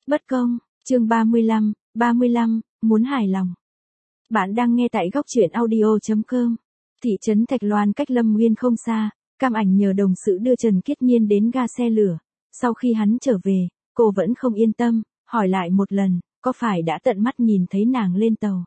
Bất công, chương 35, muốn hài lòng. Bạn đang nghe tại góc truyện audio.com. Thị trấn Thạch Loan cách Lâm Nguyên không xa, Cam Ảnh nhờ đồng sự đưa Trần Kiết Nhiên đến ga xe lửa. Sau khi hắn trở về, cô vẫn không yên tâm, hỏi lại một lần, có phải đã tận mắt nhìn thấy nàng lên tàu?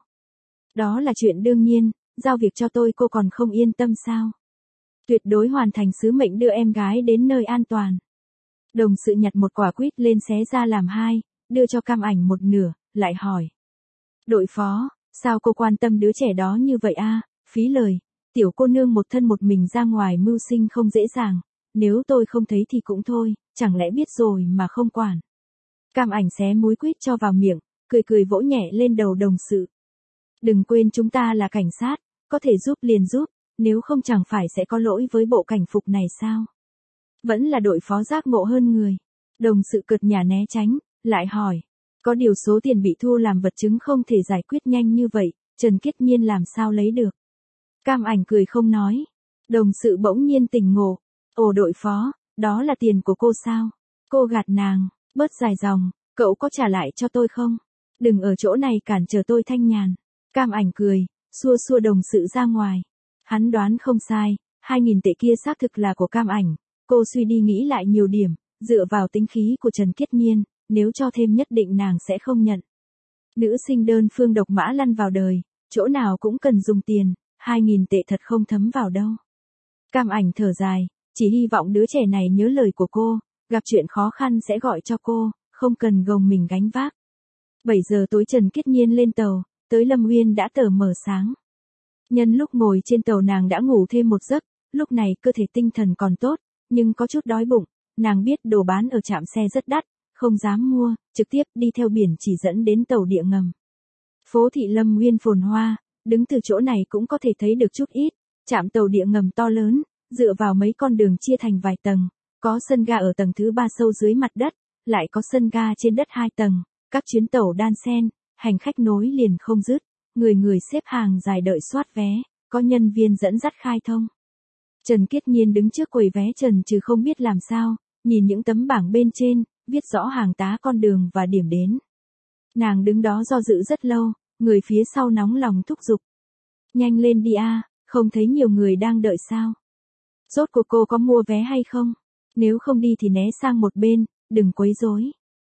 Đó là chuyện đương nhiên, giao việc cho tôi cô còn không yên tâm sao? Tuyệt đối hoàn thành sứ mệnh đưa em gái đến nơi an toàn. Đồng sự nhặt một quả quýt lên xé ra làm hai, đưa cho Cam Ảnh một nửa, lại hỏi. Đội phó, sao cô quan tâm đứa trẻ đó như vậy a? Phí lời, tiểu cô nương một thân một mình ra ngoài mưu sinh không dễ dàng, nếu tôi không thấy thì cũng thôi, chẳng lẽ biết rồi mà không quản. Cam Ảnh xé múi quýt cho vào miệng, cười vỗ nhẹ lên đầu đồng sự. Đừng quên chúng ta là cảnh sát, có thể giúp liền giúp, nếu không chẳng phải sẽ có lỗi với bộ cảnh phục này sao? Vẫn là đội phó giác ngộ hơn người. Đồng sự cợt nhả né tránh, lại hỏi. Có điều số tiền bị thu làm vật chứng không thể giải quyết nhanh như vậy, Trần Kiết Nhiên làm sao lấy được. Cam Ảnh cười không nói. Đồng sự bỗng nhiên tỉnh ngộ. Ồ đội phó, đó là tiền của cô sao? Cô gạt nàng, bớt dài dòng, cậu có trả lại cho tôi không? Đừng ở chỗ này cản trở tôi thanh nhàn. Cam Ảnh cười, xua đồng sự ra ngoài. Hắn đoán không sai, 2.000 tệ kia xác thực là của Cam Ảnh. Cô suy đi nghĩ lại nhiều điểm, dựa vào tính khí của Trần Kiết Nhiên, nếu cho thêm nhất định nàng sẽ không nhận. Nữ sinh đơn phương độc mã lăn vào đời, chỗ nào cũng cần dùng tiền, 2.000 tệ thật không thấm vào đâu. Cam Ảnh thở dài, chỉ hy vọng đứa trẻ này nhớ lời của cô, gặp chuyện khó khăn sẽ gọi cho cô, không cần gồng mình gánh vác. 7 giờ tối Trần Kiết Nhiên lên tàu, tới Lâm Nguyên đã tờ mờ sáng. Nhân lúc ngồi trên tàu nàng đã ngủ thêm một giấc, lúc này cơ thể tinh thần còn tốt, nhưng có chút đói bụng, nàng biết đồ bán ở trạm xe rất đắt, không dám mua, trực tiếp đi theo biển chỉ dẫn đến tàu điện ngầm. Phố thị Lâm Nguyên phồn hoa, đứng từ chỗ này cũng có thể thấy được chút ít, trạm tàu điện ngầm to lớn, dựa vào mấy con đường chia thành vài tầng, có sân ga ở tầng thứ 3 sâu dưới mặt đất, lại có sân ga trên đất 2 tầng, các chuyến tàu đan xen, hành khách nối liền không dứt, người xếp hàng dài đợi soát vé, có nhân viên dẫn dắt khai thông. Trần Kiết Nhiên đứng trước quầy vé trần trừ không biết làm sao, nhìn những tấm bảng bên trên, viết rõ hàng tá con đường và điểm đến. Nàng đứng đó do dự rất lâu, người phía sau nóng lòng thúc giục. Nhanh lên đi a, không thấy nhiều người đang đợi sao? Rốt cuộc cô có mua vé hay không? Nếu không đi thì né sang một bên, đừng quấy rối.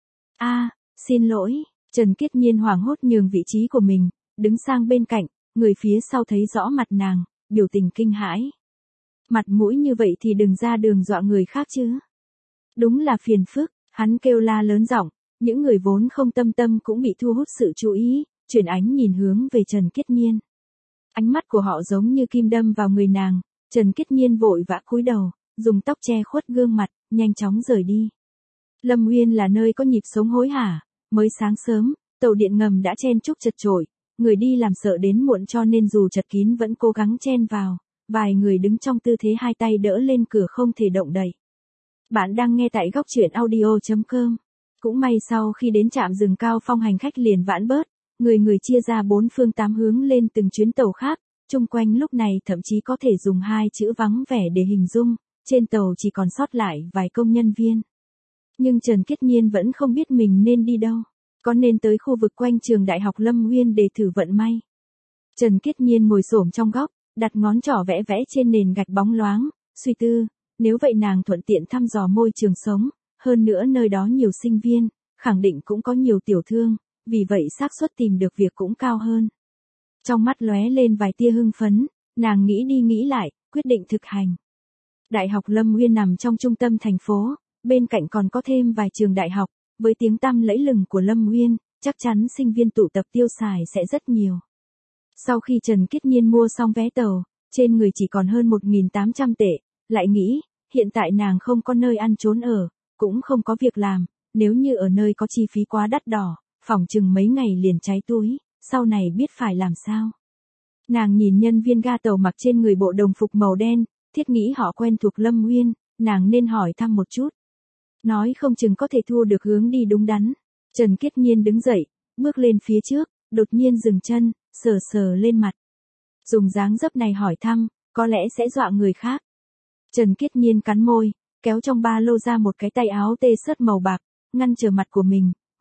Xin lỗi, Trần Kiết Nhiên hoảng hốt nhường vị trí của mình, đứng sang bên cạnh, người phía sau thấy rõ mặt nàng, biểu tình kinh hãi. Mặt mũi như vậy thì đừng ra đường dọa người khác chứ. Đúng là phiền phức, hắn kêu la lớn giọng, những người vốn không tâm cũng bị thu hút sự chú ý, chuyển ánh nhìn hướng về Trần Kiết Nhiên. Ánh mắt của họ giống như kim đâm vào người nàng, Trần Kiết Nhiên vội vã cúi đầu, dùng tóc che khuất gương mặt, nhanh chóng rời đi. Lâm Nguyên là nơi có nhịp sống hối hả, mới sáng sớm, tàu điện ngầm đã chen chúc chật chội, người đi làm sợ đến muộn cho nên dù chật kín vẫn cố gắng chen vào, vài người đứng trong tư thế hai tay đỡ lên cửa không thể động đậy. Bạn đang nghe tại góc truyện audio.com. Cũng may sau khi đến trạm dừng Cao Phong hành khách liền vãn bớt, người chia ra 4 phương 8 hướng lên từng chuyến tàu khác, chung quanh lúc này thậm chí có thể dùng 2 chữ vắng vẻ để hình dung, trên tàu chỉ còn sót lại vài công nhân viên. Nhưng Trần Kiết Nhiên vẫn không biết mình nên đi đâu, có nên tới khu vực quanh trường Đại học Lâm Nguyên để thử vận may. Trần Kiết Nhiên ngồi xổm trong góc, đặt ngón trỏ vẽ trên nền gạch bóng loáng, suy tư, nếu vậy nàng thuận tiện thăm dò môi trường sống, hơn nữa nơi đó nhiều sinh viên, khẳng định cũng có nhiều tiểu thương, vì vậy xác suất tìm được việc cũng cao hơn. Trong mắt lóe lên vài tia hưng phấn, nàng nghĩ đi nghĩ lại, quyết định thực hành. Đại học Lâm Nguyên nằm trong trung tâm thành phố, bên cạnh còn có thêm vài trường đại học, với tiếng tăm lẫy lừng của Lâm Nguyên, chắc chắn sinh viên tụ tập tiêu xài sẽ rất nhiều. Sau khi Trần Kiết Nhiên mua xong vé tàu, trên người chỉ còn hơn 1.800 tệ, lại nghĩ, hiện tại nàng không có nơi ăn trốn ở, cũng không có việc làm, nếu như ở nơi có chi phí quá đắt đỏ, phỏng chừng mấy ngày liền cháy túi, sau này biết phải làm sao. Nàng nhìn nhân viên ga tàu mặc trên người bộ đồng phục màu đen, thiết nghĩ họ quen thuộc Lâm Nguyên, nàng nên hỏi thăm một chút. Nói không chừng có thể thu được hướng đi đúng đắn. Trần Kiết Nhiên đứng dậy, bước lên phía trước, đột nhiên dừng chân, sờ lên mặt. Dùng dáng dấp này hỏi thăm, có lẽ sẽ dọa người khác. Trần Kiết Nhiên cắn môi, kéo trong ba lô ra một cái tay áo tê sớt màu bạc, ngăn trở mặt của mình,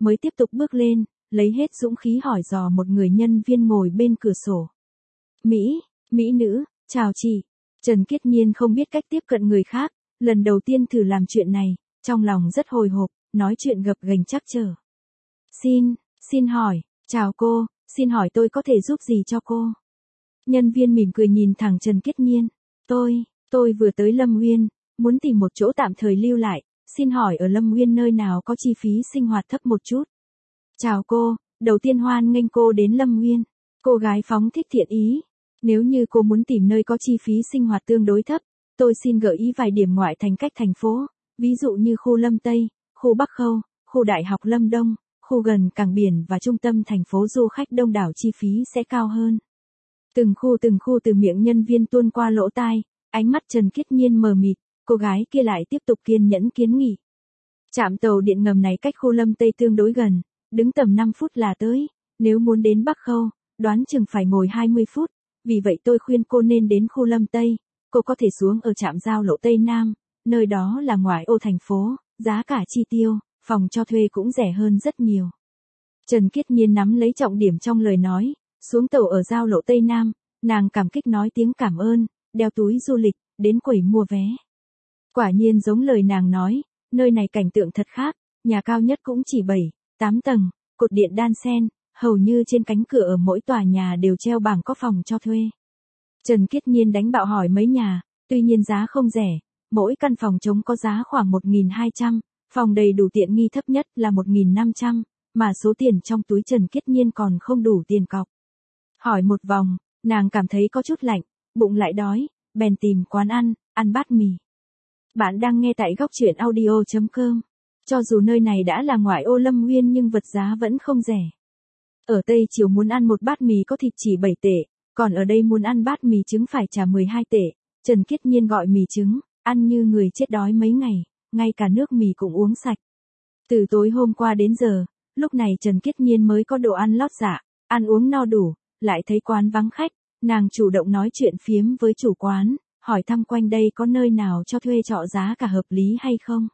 mới tiếp tục bước lên, lấy hết dũng khí hỏi dò một người nhân viên ngồi bên cửa sổ. Mỹ nữ, chào chị. Trần Kiết Nhiên không biết cách tiếp cận người khác, lần đầu tiên thử làm chuyện này, trong lòng rất hồi hộp, nói chuyện gập ghềnh trắc trở. Xin hỏi, chào cô, xin hỏi tôi có thể giúp gì cho cô? Nhân viên mỉm cười nhìn thẳng Trần Kiết Nhiên. Tôi vừa tới Lâm Uyên, muốn tìm một chỗ tạm thời lưu lại, xin hỏi ở Lâm Uyên nơi nào có chi phí sinh hoạt thấp một chút? Chào cô, đầu tiên hoan nghênh cô đến Lâm Uyên. Cô gái phóng thích thiện ý. Nếu như cô muốn tìm nơi có chi phí sinh hoạt tương đối thấp, tôi xin gợi ý vài điểm ngoại thành cách thành phố, ví dụ như khu Lâm Tây, khu Bắc Khâu, khu Đại học Lâm Đông, khu gần cảng biển và trung tâm thành phố du khách đông đảo chi phí sẽ cao hơn. Từng khu từ miệng nhân viên tuôn qua lỗ tai, ánh mắt Trần Kiết Nhiên mờ mịt, cô gái kia lại tiếp tục kiên nhẫn kiến nghị. Trạm tàu điện ngầm này cách khu Lâm Tây tương đối gần, đứng tầm 5 phút là tới, nếu muốn đến Bắc Khâu, đoán chừng phải ngồi 20 phút, vì vậy tôi khuyên cô nên đến khu Lâm Tây, cô có thể xuống ở trạm giao lộ Tây Nam, nơi đó là ngoại ô thành phố, giá cả chi tiêu, phòng cho thuê cũng rẻ hơn rất nhiều. Trần Kiết Nhiên nắm lấy trọng điểm trong lời nói, xuống tàu ở giao lộ Tây Nam, nàng cảm kích nói tiếng cảm ơn, đeo túi du lịch, đến quầy mua vé. Quả nhiên giống lời nàng nói, nơi này cảnh tượng thật khác, nhà cao nhất cũng chỉ 7, 8 tầng, cột điện đan xen, hầu như trên cánh cửa ở mỗi tòa nhà đều treo bảng có phòng cho thuê. Trần Kiết Nhiên đánh bạo hỏi mấy nhà, tuy nhiên giá không rẻ, mỗi căn phòng trống có giá khoảng 1.200, phòng đầy đủ tiện nghi thấp nhất là 1.500, mà số tiền trong túi Trần Kiết Nhiên còn không đủ tiền cọc. Hỏi một vòng, nàng cảm thấy có chút lạnh, bụng lại đói, bèn tìm quán ăn bát mì. Bạn đang nghe tại góc truyện audio.com. Cho dù nơi này đã là ngoại ô Lâm Uyên nhưng vật giá vẫn không rẻ. Ở Tây Triều muốn ăn một bát mì có thịt chỉ 7 tệ, còn ở đây muốn ăn bát mì trứng phải trả 12 tệ. Trần Kiết Nhiên gọi mì trứng, ăn như người chết đói mấy ngày, ngay cả nước mì cũng uống sạch. Từ tối hôm qua đến giờ, lúc này Trần Kiết Nhiên mới có đồ ăn lót dạ, ăn uống no đủ, lại thấy quán vắng khách, nàng chủ động nói chuyện phiếm với chủ quán, hỏi thăm quanh đây có nơi nào cho thuê trọ giá cả hợp lý hay không.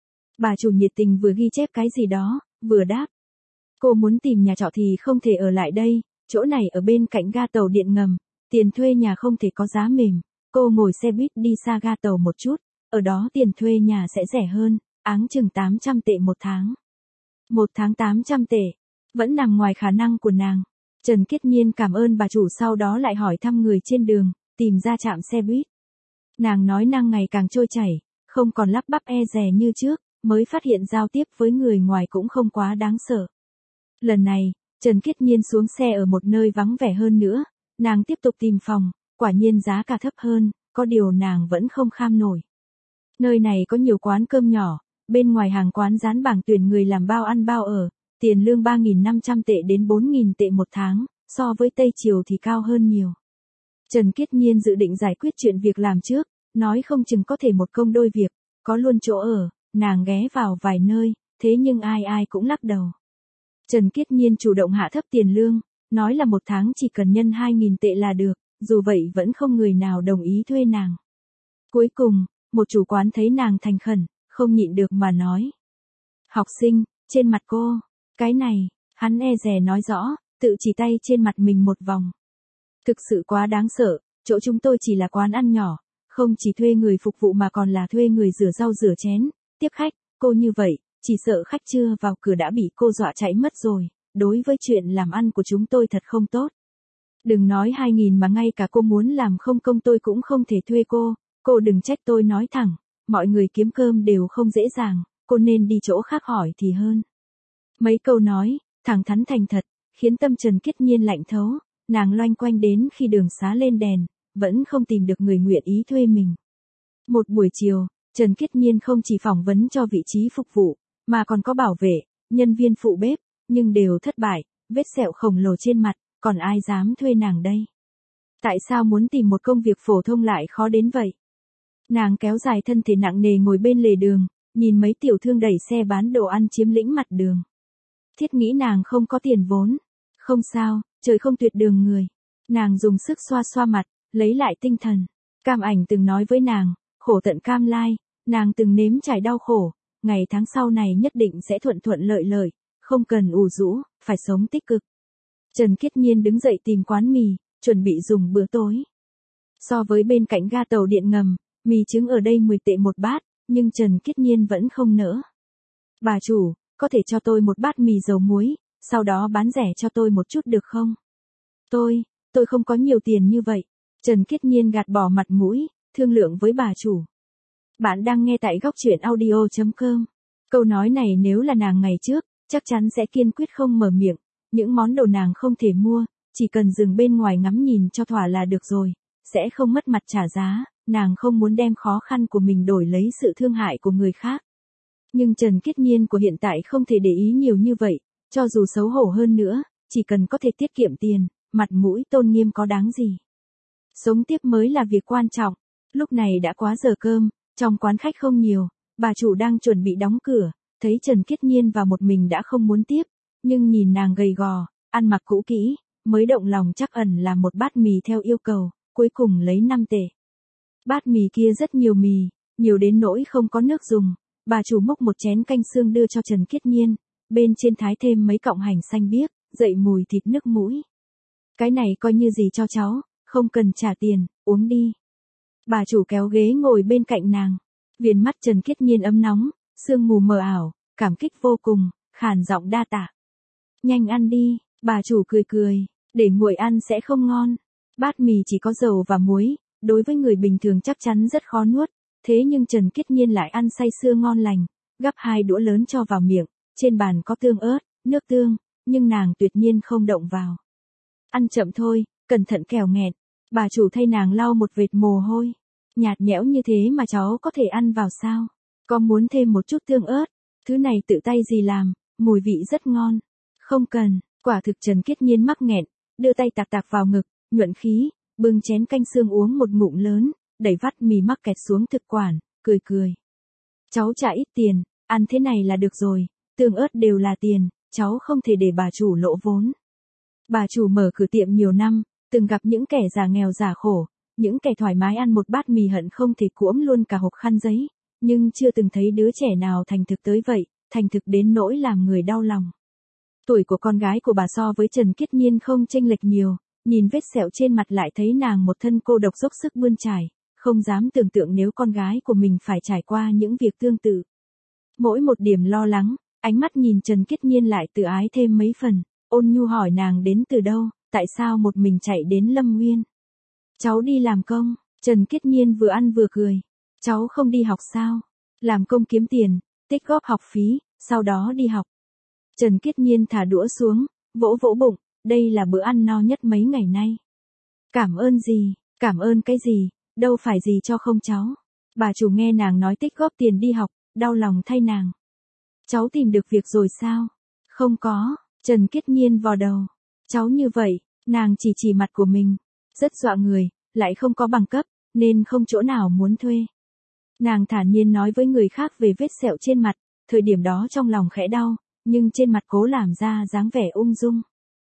Bà chủ nhiệt tình vừa ghi chép cái gì đó, vừa đáp. Cô muốn tìm nhà trọ thì không thể ở lại đây, chỗ này ở bên cạnh ga tàu điện ngầm, tiền thuê nhà không thể có giá mềm, cô ngồi xe buýt đi xa ga tàu một chút, ở đó tiền thuê nhà sẽ rẻ hơn, áng chừng 800 tệ một tháng. Một tháng 800 tệ, vẫn nằm ngoài khả năng của nàng. Trần Kiết Nhiên cảm ơn bà chủ sau đó lại hỏi thăm người trên đường, tìm ra trạm xe buýt. Nàng nói năng ngày càng trôi chảy, không còn lắp bắp e dè như trước, mới phát hiện giao tiếp với người ngoài cũng không quá đáng sợ. Lần này, Trần Kiết Nhiên xuống xe ở một nơi vắng vẻ hơn nữa, nàng tiếp tục tìm phòng, quả nhiên giá cả thấp hơn, có điều nàng vẫn không kham nổi. Nơi này có nhiều quán cơm nhỏ, bên ngoài hàng quán dán bảng tuyển người làm bao ăn bao ở, tiền lương 3.500 tệ đến 4.000 tệ một tháng, so với Tây Triều thì cao hơn nhiều. Trần Kiết Nhiên dự định giải quyết chuyện việc làm trước, nói không chừng có thể một công đôi việc, có luôn chỗ ở, nàng ghé vào vài nơi, thế nhưng ai cũng lắc đầu. Trần Kiết Nhiên chủ động hạ thấp tiền lương, nói là một tháng chỉ cần nhân 2.000 tệ là được, dù vậy vẫn không người nào đồng ý thuê nàng. Cuối cùng, một chủ quán thấy nàng thành khẩn, không nhịn được mà nói. Học sinh, trên mặt cô, cái này, hắn e dè nói rõ, tự chỉ tay trên mặt mình một vòng. Thực sự quá đáng sợ, chỗ chúng tôi chỉ là quán ăn nhỏ, không chỉ thuê người phục vụ mà còn là thuê người rửa rau rửa chén, tiếp khách, cô như vậy, chỉ sợ khách chưa vào cửa đã bị cô dọa chạy mất rồi, đối với chuyện làm ăn của chúng tôi thật không tốt. Đừng nói 2.000 mà ngay cả cô muốn làm không công tôi cũng không thể thuê cô đừng trách tôi nói thẳng, mọi người kiếm cơm đều không dễ dàng, cô nên đi chỗ khác hỏi thì hơn. Mấy câu nói, thẳng thắn thành thật, khiến tâm Trần Kiết Nhiên lạnh thấu, nàng loanh quanh đến khi đường xá lên đèn, vẫn không tìm được người nguyện ý thuê mình. Một buổi chiều, Trần Kiết Nhiên không chỉ phỏng vấn cho vị trí phục vụ, mà còn có bảo vệ, nhân viên phụ bếp, nhưng đều thất bại, vết sẹo khổng lồ trên mặt, còn ai dám thuê nàng đây? Tại sao muốn tìm một công việc phổ thông lại khó đến vậy? Nàng kéo dài thân thể nặng nề ngồi bên lề đường, nhìn mấy tiểu thương đẩy xe bán đồ ăn chiếm lĩnh mặt đường. Thiết nghĩ nàng không có tiền vốn. Không sao, trời không tuyệt đường người. Nàng dùng sức xoa xoa mặt, lấy lại tinh thần. Cam Ảnh từng nói với nàng, khổ tận cam lai, nàng từng nếm trải đau khổ, ngày tháng sau này nhất định sẽ thuận thuận lợi lợi, không cần ủ rũ, phải sống tích cực. Trần Kiết Nhiên đứng dậy tìm quán mì, chuẩn bị dùng bữa tối. So với bên cạnh ga tàu điện ngầm, mì trứng ở đây 10 tệ một bát, nhưng Trần Kiết Nhiên vẫn không nỡ. Bà chủ, có thể cho tôi một bát mì dầu muối, sau đó bán rẻ cho tôi một chút được không? Tôi không có nhiều tiền như vậy. Trần Kiết Nhiên gạt bỏ mặt mũi, thương lượng với bà chủ. Bạn đang nghe tại góc truyện audio.com. Câu nói này nếu là nàng ngày trước, chắc chắn sẽ kiên quyết không mở miệng. Những món đồ nàng không thể mua, chỉ cần dừng bên ngoài ngắm nhìn cho thỏa là được rồi, sẽ không mất mặt trả giá, nàng không muốn đem khó khăn của mình đổi lấy sự thương hại của người khác. Nhưng Trần Kiết Nhiên của hiện tại không thể để ý nhiều như vậy, cho dù xấu hổ hơn nữa, chỉ cần có thể tiết kiệm tiền, mặt mũi tôn nghiêm có đáng gì. Sống tiếp mới là việc quan trọng. Lúc này đã quá giờ cơm, trong quán khách không nhiều, bà chủ đang chuẩn bị đóng cửa, thấy Trần Kiết Nhiên vào một mình đã không muốn tiếp, nhưng nhìn nàng gầy gò, ăn mặc cũ kỹ, mới động lòng chắc ẩn là một bát mì theo yêu cầu, cuối cùng lấy 5 tệ. Bát mì kia rất nhiều mì, nhiều đến nỗi không có nước dùng, bà chủ múc một chén canh xương đưa cho Trần Kiết Nhiên, bên trên thái thêm mấy cọng hành xanh biếc, dậy mùi thịt nước mũi. Cái này coi như gì cho cháu, không cần trả tiền, uống đi. Bà chủ kéo ghế ngồi bên cạnh nàng, viền mắt Trần Kiết Nhiên ấm nóng, sương mù mờ ảo, cảm kích vô cùng, khàn giọng đa tạ. Nhanh ăn đi, bà chủ cười cười, để nguội ăn sẽ không ngon. Bát mì chỉ có dầu và muối, đối với người bình thường chắc chắn rất khó nuốt, thế nhưng Trần Kiết Nhiên lại ăn say sưa ngon lành, gắp 2 đũa lớn cho vào miệng, trên bàn có tương ớt, nước tương, nhưng nàng tuyệt nhiên không động vào. Ăn chậm thôi, cẩn thận kẻo nghẹn. Bà chủ thay nàng lau một vệt mồ hôi. Nhạt nhẽo như thế mà cháu có thể ăn vào sao? Có muốn thêm một chút tương ớt? Thứ này tự tay gì làm, mùi vị rất ngon. Không cần, quả thực Trần Kiết Nhiên mắc nghẹn, đưa tay tạc tạc vào ngực, nhuận khí, bưng chén canh xương uống một ngụm lớn, đẩy vắt mì mắc kẹt xuống thực quản, cười cười. Cháu trả ít tiền, ăn thế này là được rồi, tương ớt đều là tiền, cháu không thể để bà chủ lỗ vốn. Bà chủ mở cửa tiệm nhiều năm, từng gặp những kẻ già nghèo già khổ, những kẻ thoải mái ăn một bát mì hận không thể cuỗm luôn cả hộp khăn giấy, nhưng chưa từng thấy đứa trẻ nào thành thực tới vậy, thành thực đến nỗi làm người đau lòng. Tuổi của con gái của bà so với Trần Kiết Nhiên không chênh lệch nhiều, nhìn vết sẹo trên mặt lại thấy nàng một thân cô độc dốc sức bươn trải, không dám tưởng tượng nếu con gái của mình phải trải qua những việc tương tự. Mỗi một điểm lo lắng, ánh mắt nhìn Trần Kiết Nhiên lại tự ái thêm mấy phần, ôn nhu hỏi nàng đến từ đâu, tại sao một mình chạy đến Lâm Nguyên. Cháu đi làm công, Trần Kiết Nhiên vừa ăn vừa cười. Cháu không đi học sao? Làm công kiếm tiền, tích góp học phí, sau đó đi học. Trần Kiết Nhiên thả đũa xuống, vỗ vỗ bụng, đây là bữa ăn no nhất mấy ngày nay. Cảm ơn gì, cảm ơn cái gì, đâu phải gì cho không cháu. Bà chủ nghe nàng nói tích góp tiền đi học, đau lòng thay nàng. Cháu tìm được việc rồi sao? Không có, Trần Kiết Nhiên vò đầu. Cháu như vậy, nàng chỉ mặt của mình. Rất dọa người, lại không có bằng cấp, nên không chỗ nào muốn thuê. Nàng thản nhiên nói với người khác về vết sẹo trên mặt, thời điểm đó trong lòng khẽ đau, nhưng trên mặt cố làm ra dáng vẻ ung dung.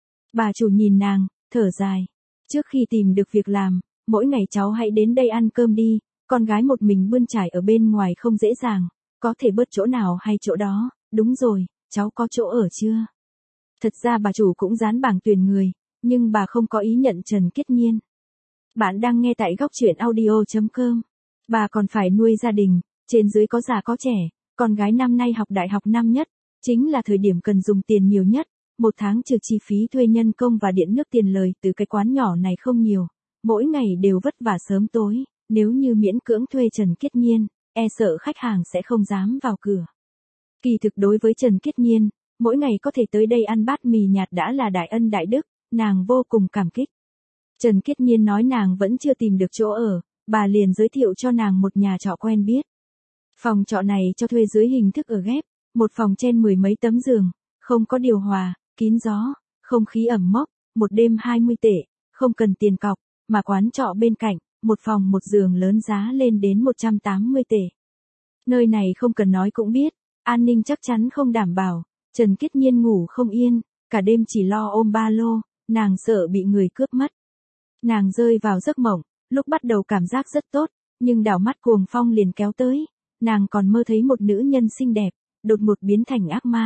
Bà chủ nhìn nàng, thở dài. Trước khi tìm được việc làm, mỗi ngày cháu hãy đến đây ăn cơm đi, con gái một mình bươn trải ở bên ngoài không dễ dàng, có thể bớt chỗ nào hay chỗ đó, đúng rồi, cháu có chỗ ở chưa? Thật ra bà chủ cũng dán bảng tuyển người, nhưng bà không có ý nhận Trần Kiết Nhiên. Bạn đang nghe tại góc truyện audio.com. Bà còn phải nuôi gia đình, trên dưới có già có trẻ, con gái năm nay học đại học năm nhất, chính là thời điểm cần dùng tiền nhiều nhất, một tháng trừ chi phí thuê nhân công và điện nước tiền lời từ cái quán nhỏ này không nhiều, mỗi ngày đều vất vả sớm tối, nếu như miễn cưỡng thuê Trần Kiết Nhiên, e sợ khách hàng sẽ không dám vào cửa. Kỳ thực đối với Trần Kiết Nhiên, mỗi ngày có thể tới đây ăn bát mì nhạt đã là đại ân đại đức, nàng vô cùng cảm kích. Trần Kiết Nhiên nói nàng vẫn chưa tìm được chỗ ở, bà liền giới thiệu cho nàng một nhà trọ quen biết. Phòng trọ này cho thuê dưới hình thức ở ghép, một phòng trên 10 mấy tấm giường, không có điều hòa, kín gió, không khí ẩm mốc, một đêm 20 tệ, không cần tiền cọc, mà quán trọ bên cạnh, một phòng một giường lớn giá lên đến 180 tệ. Nơi này không cần nói cũng biết, an ninh chắc chắn không đảm bảo, Trần Kiết Nhiên ngủ không yên, cả đêm chỉ lo ôm ba lô, nàng sợ bị người cướp mất. Nàng rơi vào giấc mộng, lúc bắt đầu cảm giác rất tốt, nhưng đảo mắt cuồng phong liền kéo tới, nàng còn mơ thấy một nữ nhân xinh đẹp, đột ngột biến thành ác ma,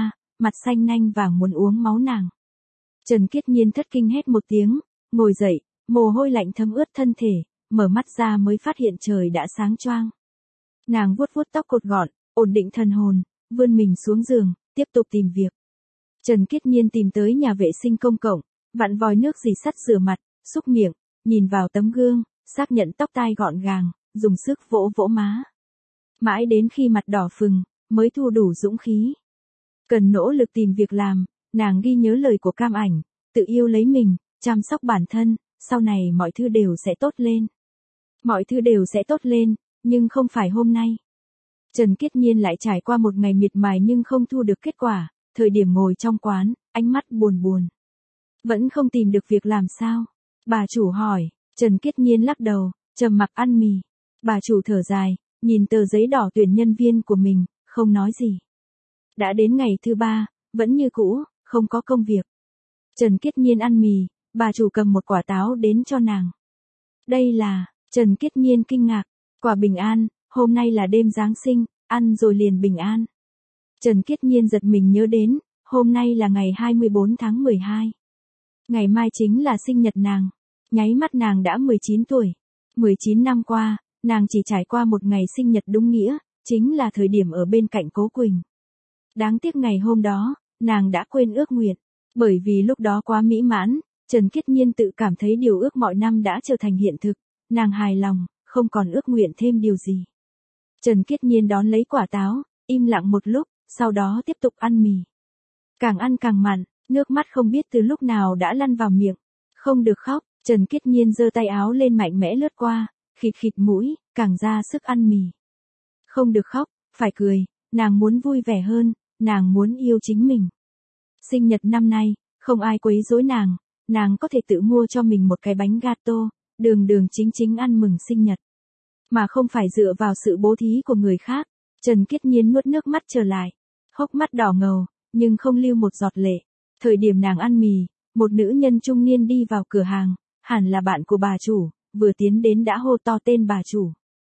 mặt xanh nanh vàng muốn uống máu nàng. Trần Kiết Nhiên thất kinh hét một tiếng, ngồi dậy, mồ hôi lạnh thấm ướt thân thể, mở mắt ra mới phát hiện trời đã sáng choang. Nàng vuốt vuốt tóc cột gọn, ổn định thần hồn, vươn mình xuống giường, tiếp tục tìm việc. Trần Kiết Nhiên tìm tới nhà vệ sinh công cộng, vặn vòi nước dì sắt rửa mặt, xúc miệng, nhìn vào tấm gương, xác nhận tóc tai gọn gàng, dùng sức vỗ vỗ má. Mãi đến khi mặt đỏ phừng, mới thu đủ dũng khí. Cần nỗ lực tìm việc làm, nàng ghi nhớ lời của Cam Ảnh, tự yêu lấy mình, chăm sóc bản thân, sau này mọi thứ đều sẽ tốt lên. Mọi thứ đều sẽ tốt lên, nhưng không phải hôm nay. Trần Kiết Nhiên lại trải qua một ngày miệt mài nhưng không thu được kết quả, thời điểm ngồi trong quán, ánh mắt buồn buồn. Vẫn không tìm được việc làm sao? Bà chủ hỏi, Trần Kiết Nhiên lắc đầu, trầm mặc ăn mì. Bà chủ thở dài, nhìn tờ giấy đỏ tuyển nhân viên của mình, không nói gì. Đã đến ngày thứ 3, vẫn như cũ, không có công việc. Trần Kiết Nhiên ăn mì, bà chủ cầm một quả táo đến cho nàng. Đây là, Trần Kiết Nhiên kinh ngạc, quả bình an, hôm nay là đêm Giáng sinh, ăn rồi liền bình an. Trần Kiết Nhiên giật mình nhớ đến, hôm nay là ngày 24 tháng 12. Ngày mai chính là sinh nhật nàng. Nháy mắt nàng đã 19 tuổi. 19 năm qua, nàng chỉ trải qua một ngày sinh nhật đúng nghĩa, chính là thời điểm ở bên cạnh Cố Quỳnh. Đáng tiếc ngày hôm đó, nàng đã quên ước nguyện. Bởi vì lúc đó quá mỹ mãn, Trần Kiết Nhiên tự cảm thấy điều ước mọi năm đã trở thành hiện thực. Nàng hài lòng, không còn ước nguyện thêm điều gì. Trần Kiết Nhiên đón lấy quả táo, im lặng một lúc, sau đó tiếp tục ăn mì. Càng ăn càng mặn, nước mắt không biết từ lúc nào đã lăn vào miệng. Không được khóc, Trần Kiết Nhiên giơ tay áo lên mạnh mẽ lướt qua, khịt khịt mũi, càng ra sức ăn mì. Không được khóc, phải cười, nàng muốn vui vẻ hơn, nàng muốn yêu chính mình. Sinh nhật năm nay, không ai quấy rối nàng có thể tự mua cho mình một cái bánh gato, đường đường chính chính ăn mừng sinh nhật. Mà không phải dựa vào sự bố thí của người khác. Trần Kiết Nhiên nuốt nước mắt trở lại, hốc mắt đỏ ngầu, nhưng không lưu một giọt lệ. Thời điểm nàng ăn mì, một nữ nhân trung niên đi vào cửa hàng, hẳn là bạn của bà chủ, vừa tiến đến đã hô to tên bà chủ.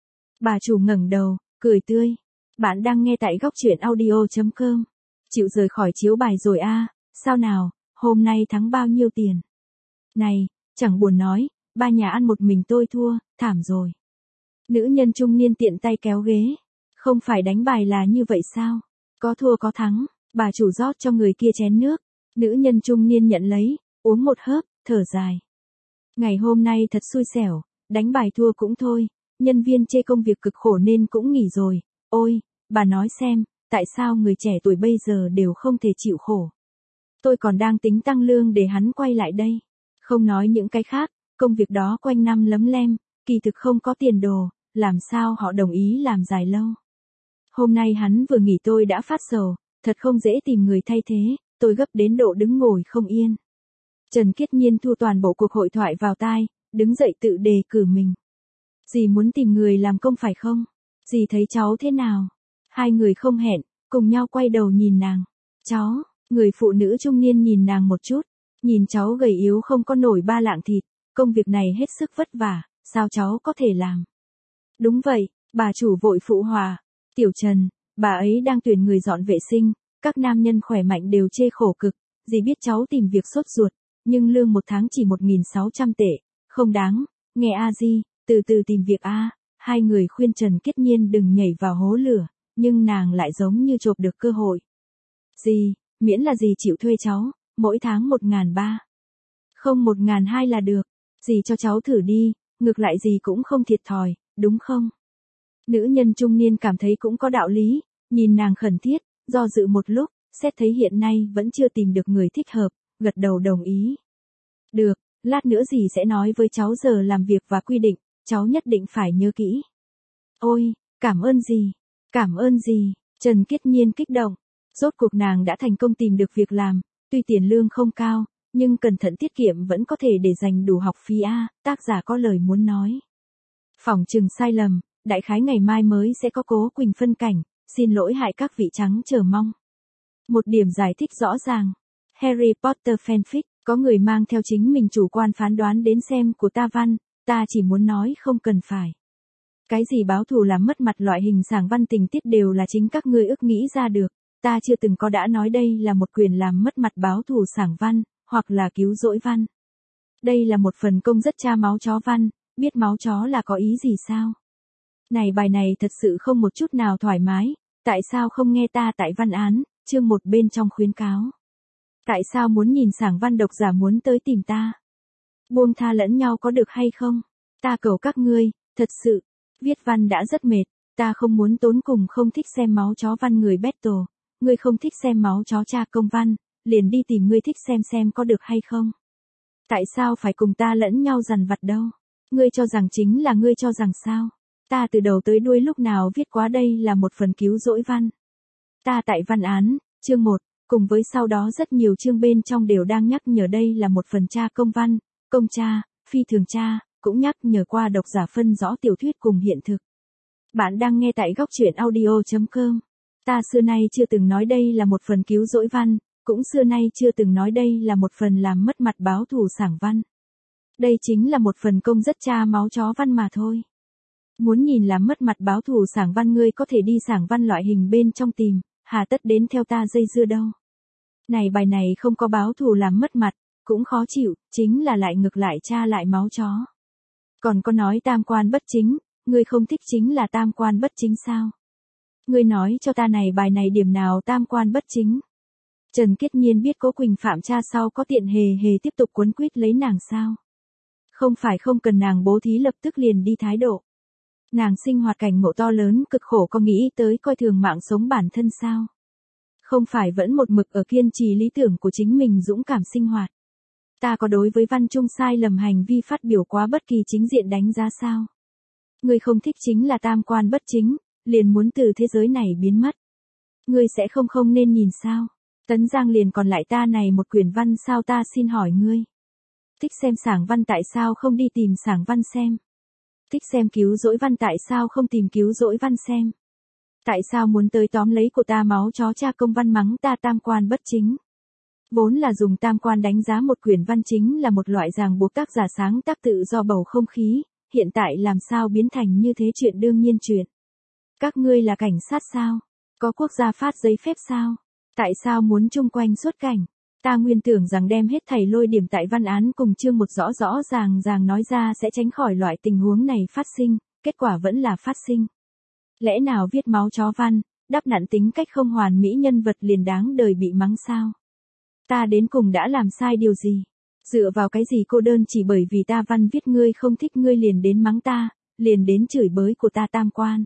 Bà chủ ngẩng đầu, cười tươi. Bạn đang nghe tại góc truyện audio.com. Chịu rời khỏi chiếu bài rồi a, sao nào, hôm nay thắng bao nhiêu tiền? Này, chẳng buồn nói, ba nhà ăn một mình tôi thua, thảm rồi. Nữ nhân trung niên tiện tay kéo ghế. Không phải đánh bài là như vậy sao? Có thua có thắng, bà chủ rót cho người kia chén nước. Nữ nhân trung niên nhận lấy, uống một hớp, thở dài. Ngày hôm nay thật xui xẻo, đánh bài thua cũng thôi, nhân viên chê công việc cực khổ nên cũng nghỉ rồi. Ôi, bà nói xem, tại sao người trẻ tuổi bây giờ đều không thể chịu khổ? Tôi còn đang tính tăng lương để hắn quay lại đây. Không nói những cái khác, công việc đó quanh năm lấm lem, kỳ thực không có tiền đồ, làm sao họ đồng ý làm dài lâu. Hôm nay hắn vừa nghỉ tôi đã phát sầu, thật không dễ tìm người thay thế, tôi gấp đến độ đứng ngồi không yên. Trần Kiết Nhiên thu toàn bộ cuộc hội thoại vào tai, đứng dậy tự đề cử mình. Dì muốn tìm người làm công phải không? Dì thấy cháu thế nào? Hai người không hẹn, cùng nhau quay đầu nhìn nàng. Cháu, người phụ nữ trung niên nhìn nàng một chút, nhìn cháu gầy yếu không có nổi 3 lạng thịt, công việc này hết sức vất vả, sao cháu có thể làm? Đúng vậy, bà chủ vội phụ hòa. Tiểu Trần, bà ấy đang tuyển người dọn vệ sinh, các nam nhân khỏe mạnh đều chê khổ cực, dì biết cháu tìm việc sốt ruột, nhưng lương một tháng chỉ 1.600 tệ, không đáng, nghe a di, từ từ tìm việc a. Hai người khuyên Trần Kiết Nhiên đừng nhảy vào hố lửa, nhưng nàng lại giống như chộp được cơ hội. Dì, miễn là dì chịu thuê cháu, mỗi tháng 1.300. Không 1.200 là được, dì cho cháu thử đi, ngược lại dì cũng không thiệt thòi, đúng không? Nữ nhân trung niên cảm thấy cũng có đạo lý, nhìn nàng khẩn thiết, do dự một lúc, xét thấy hiện nay vẫn chưa tìm được người thích hợp, gật đầu đồng ý. Được, lát nữa dì sẽ nói với cháu giờ làm việc và quy định, cháu nhất định phải nhớ kỹ. Ôi, cảm ơn dì, cảm ơn dì, Trần Kiết Nhiên kích động. Rốt cuộc nàng đã thành công tìm được việc làm, tuy tiền lương không cao, nhưng cẩn thận tiết kiệm vẫn có thể để dành đủ học phí a. Tác giả có lời muốn nói. Phỏng chừng sai lầm, đại khái ngày mai mới sẽ có Cố Quỳnh phân cảnh, xin lỗi hại các vị trắng chờ mong. Một điểm giải thích rõ ràng. Harry Potter fanfic, có người mang theo chính mình chủ quan phán đoán đến xem của ta văn, ta chỉ muốn nói không cần phải. Cái gì báo thù làm mất mặt loại hình sảng văn tình tiết đều là chính các ngươi ức nghĩ ra được, ta chưa từng có đã nói đây là một quyền làm mất mặt báo thù sảng văn, hoặc là cứu rỗi văn. Đây là một phần công rất cha máu chó văn, biết máu chó là có ý gì sao? Này bài này thật sự không một chút nào thoải mái, tại sao không nghe ta tại văn án, chương 1 bên trong khuyến cáo. Tại sao muốn nhìn sảng văn độc giả muốn tới tìm ta? Buông tha lẫn nhau có được hay không? Ta cầu các ngươi, thật sự, viết văn đã rất mệt, ta không muốn tốn cùng không thích xem máu chó văn người battle, ngươi không thích xem máu chó cha công văn, liền đi tìm ngươi thích xem có được hay không? Tại sao phải cùng ta lẫn nhau dằn vặt đâu? Ngươi cho rằng chính là ngươi cho rằng sao? Ta từ đầu tới đuôi lúc nào viết quá đây là một phần cứu rỗi văn. Ta tại văn án, chương 1, cùng với sau đó rất nhiều chương bên trong đều đang nhắc nhở đây là một phần cha công văn, công cha, phi thường cha, cũng nhắc nhở qua độc giả phân rõ tiểu thuyết cùng hiện thực. Bạn đang nghe tại góc truyện audio.com. Ta xưa nay chưa từng nói đây là một phần cứu rỗi văn, cũng xưa nay chưa từng nói đây là một phần làm mất mặt báo thù sảng văn. Đây chính là một phần công rất cha máu chó văn mà thôi. Muốn nhìn làm mất mặt báo thù sảng văn ngươi có thể đi sảng văn loại hình bên trong tìm, hà tất đến theo ta dây dưa đâu. Này bài này không có báo thù làm mất mặt, cũng khó chịu, chính là lại ngược lại cha lại máu chó. Còn có nói tam quan bất chính, ngươi không thích chính là tam quan bất chính sao? Ngươi nói cho ta này bài này điểm nào tam quan bất chính? Trần Kiết Nhiên biết Cố Quỳnh phạm cha sau có tiện hề tiếp tục quấn quýt lấy nàng sao? Không phải không cần nàng bố thí lập tức liền đi thái độ. Nàng sinh hoạt cảnh ngộ to lớn cực khổ có nghĩ tới coi thường mạng sống bản thân sao? Không phải vẫn một mực ở kiên trì lý tưởng của chính mình dũng cảm sinh hoạt. Ta có đối với văn trung sai lầm hành vi phát biểu quá bất kỳ chính diện đánh giá sao? Ngươi không thích chính là tam quan bất chính, liền muốn từ thế giới này biến mất. Ngươi sẽ không nên nhìn sao? Tấn Giang liền còn lại ta này một quyển văn sao ta xin hỏi ngươi. Thích xem sảng văn tại sao không đi tìm sảng văn xem? Thích xem cứu rỗi văn tại sao không tìm cứu rỗi văn xem? Tại sao muốn tới tóm lấy của ta máu chó cha công văn mắng ta tam quan bất chính? Vốn là dùng tam quan đánh giá một quyển văn chính là một loại ràng buộc tác giả sáng tác tự do bầu không khí, hiện tại làm sao biến thành như thế chuyện đương nhiên chuyện. Các ngươi là cảnh sát sao? Có quốc gia phát giấy phép sao? Tại sao muốn chung quanh xuất cảnh? Ta nguyên tưởng rằng đem hết thảy lôi điểm tại văn án cùng chương 1 rõ ràng nói ra sẽ tránh khỏi loại tình huống này phát sinh, kết quả vẫn là phát sinh. Lẽ nào viết máu chó văn, đắp nặn tính cách không hoàn mỹ nhân vật liền đáng đời bị mắng sao? Ta đến cùng đã làm sai điều gì? Dựa vào cái gì cô đơn chỉ bởi vì ta văn viết ngươi không thích ngươi liền đến mắng ta, liền đến chửi bới của ta tam quan?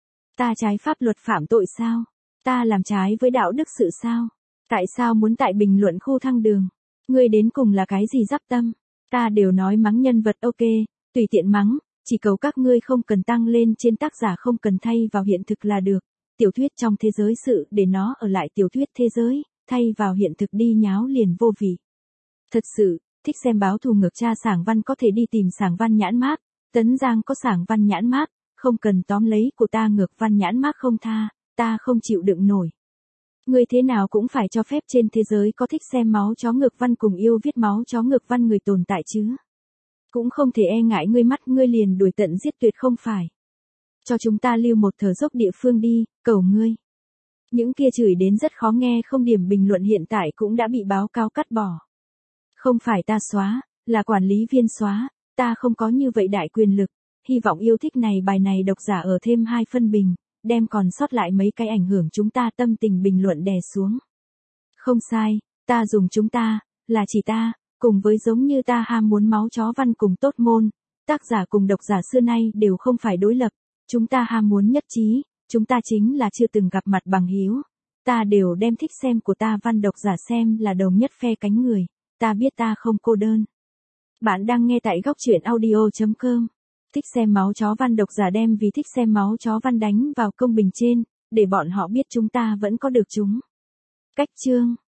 Ta trái pháp luật phạm tội sao? Ta làm trái với đạo đức sự sao? Tại sao muốn tại bình luận khu thăng đường? Ngươi đến cùng là cái gì giáp tâm? Ta đều nói mắng nhân vật ok, tùy tiện mắng, chỉ cầu các ngươi không cần tăng lên trên tác giả không cần thay vào hiện thực là được. Tiểu thuyết trong thế giới sự để nó ở lại tiểu thuyết thế giới, thay vào hiện thực đi nháo liền vô vị. Thật sự, thích xem báo thù ngược cha sảng văn có thể đi tìm sảng văn nhãn mác, Tấn Giang có sảng văn nhãn mác, không cần tóm lấy của ta ngược văn nhãn mác không tha, ta không chịu đựng nổi. Ngươi thế nào cũng phải cho phép trên thế giới có thích xem máu chó ngược văn cùng yêu viết máu chó ngược văn người tồn tại chứ. Cũng không thể e ngại ngươi mắt ngươi liền đuổi tận giết tuyệt không phải. Cho chúng ta lưu một thở dốc địa phương đi, cầu ngươi. Những kia chửi đến rất khó nghe không điểm bình luận hiện tại cũng đã bị báo cáo cắt bỏ. Không phải ta xóa, là quản lý viên xóa, ta không có như vậy đại quyền lực, hy vọng yêu thích này bài này độc giả ở thêm 2 phân bình, đem còn sót lại mấy cái ảnh hưởng chúng ta tâm tình bình luận đè xuống. Không sai, ta dùng chúng ta, là chỉ ta, cùng với giống như ta ham muốn máu chó văn cùng tốt môn, tác giả cùng độc giả xưa nay đều không phải đối lập, chúng ta ham muốn nhất trí, chúng ta chính là chưa từng gặp mặt bằng hữu, ta đều đem thích xem của ta văn độc giả xem là đồng nhất phe cánh người, ta biết ta không cô đơn. Bạn đang nghe tại góc truyện audio.com. Thích xem máu chó văn độc giả đem vì thích xem máu chó văn đánh vào công bình trên, để bọn họ biết chúng ta vẫn có được chúng. Cách chương